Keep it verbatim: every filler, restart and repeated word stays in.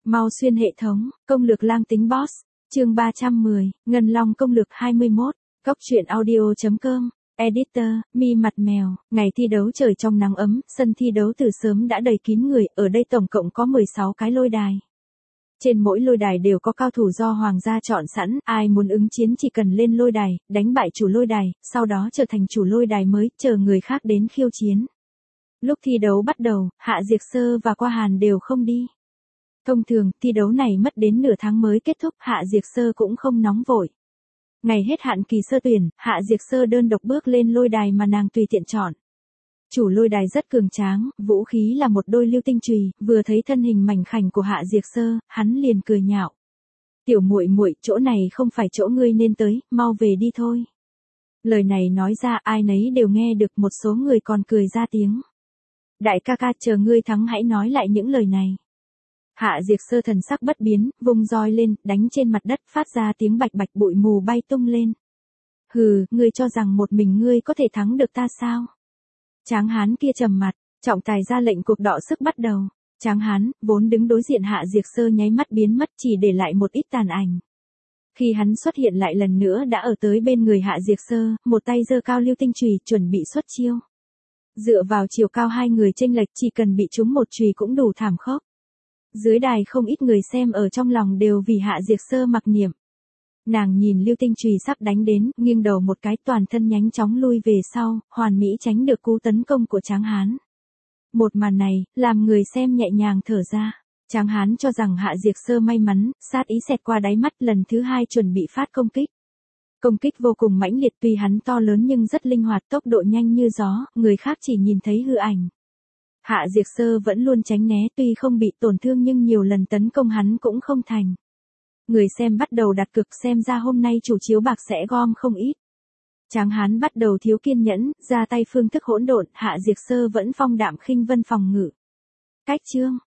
Mau xuyên hệ thống, công lược lang tính boss, chương ba trăm mười, Ngân Long công lược hai mươi mốt, Cóc truyện audio.com, editor, mi mặt mèo, ngày thi đấu trời trong nắng ấm, sân thi đấu từ sớm đã đầy kín người, ở đây tổng cộng có mười sáu cái lôi đài. Trên mỗi lôi đài đều có cao thủ do hoàng gia chọn sẵn, ai muốn ứng chiến chỉ cần lên lôi đài, đánh bại chủ lôi đài, sau đó trở thành chủ lôi đài mới, chờ người khác đến khiêu chiến. Lúc thi đấu bắt đầu, Hạ Diệt Sơ và Qua Hàn đều không đi. Thông thường, thi đấu này mất đến nửa tháng mới kết thúc, Hạ Diệt Sơ cũng không nóng vội. Ngày hết hạn kỳ sơ tuyển, Hạ Diệt Sơ đơn độc bước lên lôi đài mà nàng tùy tiện chọn. Chủ lôi đài rất cường tráng, vũ khí là một đôi lưu tinh chùy, vừa thấy thân hình mảnh khảnh của Hạ Diệt Sơ, hắn liền cười nhạo. Tiểu muội muội, chỗ này không phải chỗ ngươi nên tới, mau về đi thôi. Lời này nói ra ai nấy đều nghe được, một số người còn cười ra tiếng. Đại ca ca, chờ ngươi thắng hãy nói lại những lời này. Hạ Diệt Sơ thần sắc bất biến, vung roi lên, đánh trên mặt đất, phát ra tiếng bạch bạch, bụi mù bay tung lên. Hừ, ngươi cho rằng một mình ngươi có thể thắng được ta sao? Tráng hán kia trầm mặt, trọng tài ra lệnh cuộc đọ sức bắt đầu. Tráng hán, vốn đứng đối diện Hạ Diệt Sơ nháy mắt biến mất, chỉ để lại một ít tàn ảnh. Khi hắn xuất hiện lại lần nữa đã ở tới bên người Hạ Diệt Sơ, một tay giơ cao lưu tinh chùy, chuẩn bị xuất chiêu. Dựa vào chiều cao hai người chênh lệch, chỉ cần bị trúng một chùy cũng đủ thảm khốc. Dưới đài không ít người xem ở trong lòng đều vì Hạ Diệt Sơ mặc niệm. Nàng nhìn lưu tinh chùy sắp đánh đến, nghiêng đầu một cái, toàn thân nhanh chóng lui về sau, hoàn mỹ tránh được cú tấn công của Tráng hán. Một màn này, làm người xem nhẹ nhàng thở ra. Tráng hán cho rằng Hạ Diệt Sơ may mắn, sát ý xẹt qua đáy mắt, lần thứ hai chuẩn bị phát công kích. Công kích vô cùng mãnh liệt, tuy hắn to lớn nhưng rất linh hoạt, tốc độ nhanh như gió, người khác chỉ nhìn thấy hư ảnh. Hạ Diệt Sơ vẫn luôn tránh né, tuy không bị tổn thương nhưng nhiều lần tấn công hắn cũng không thành. Người xem bắt đầu đặt cược, xem ra hôm nay chủ chiếu bạc sẽ gom không ít. Tráng hán bắt đầu thiếu kiên nhẫn, ra tay phương thức hỗn độn, Hạ Diệt Sơ vẫn phong đạm khinh vân phòng ngự. Cách chương,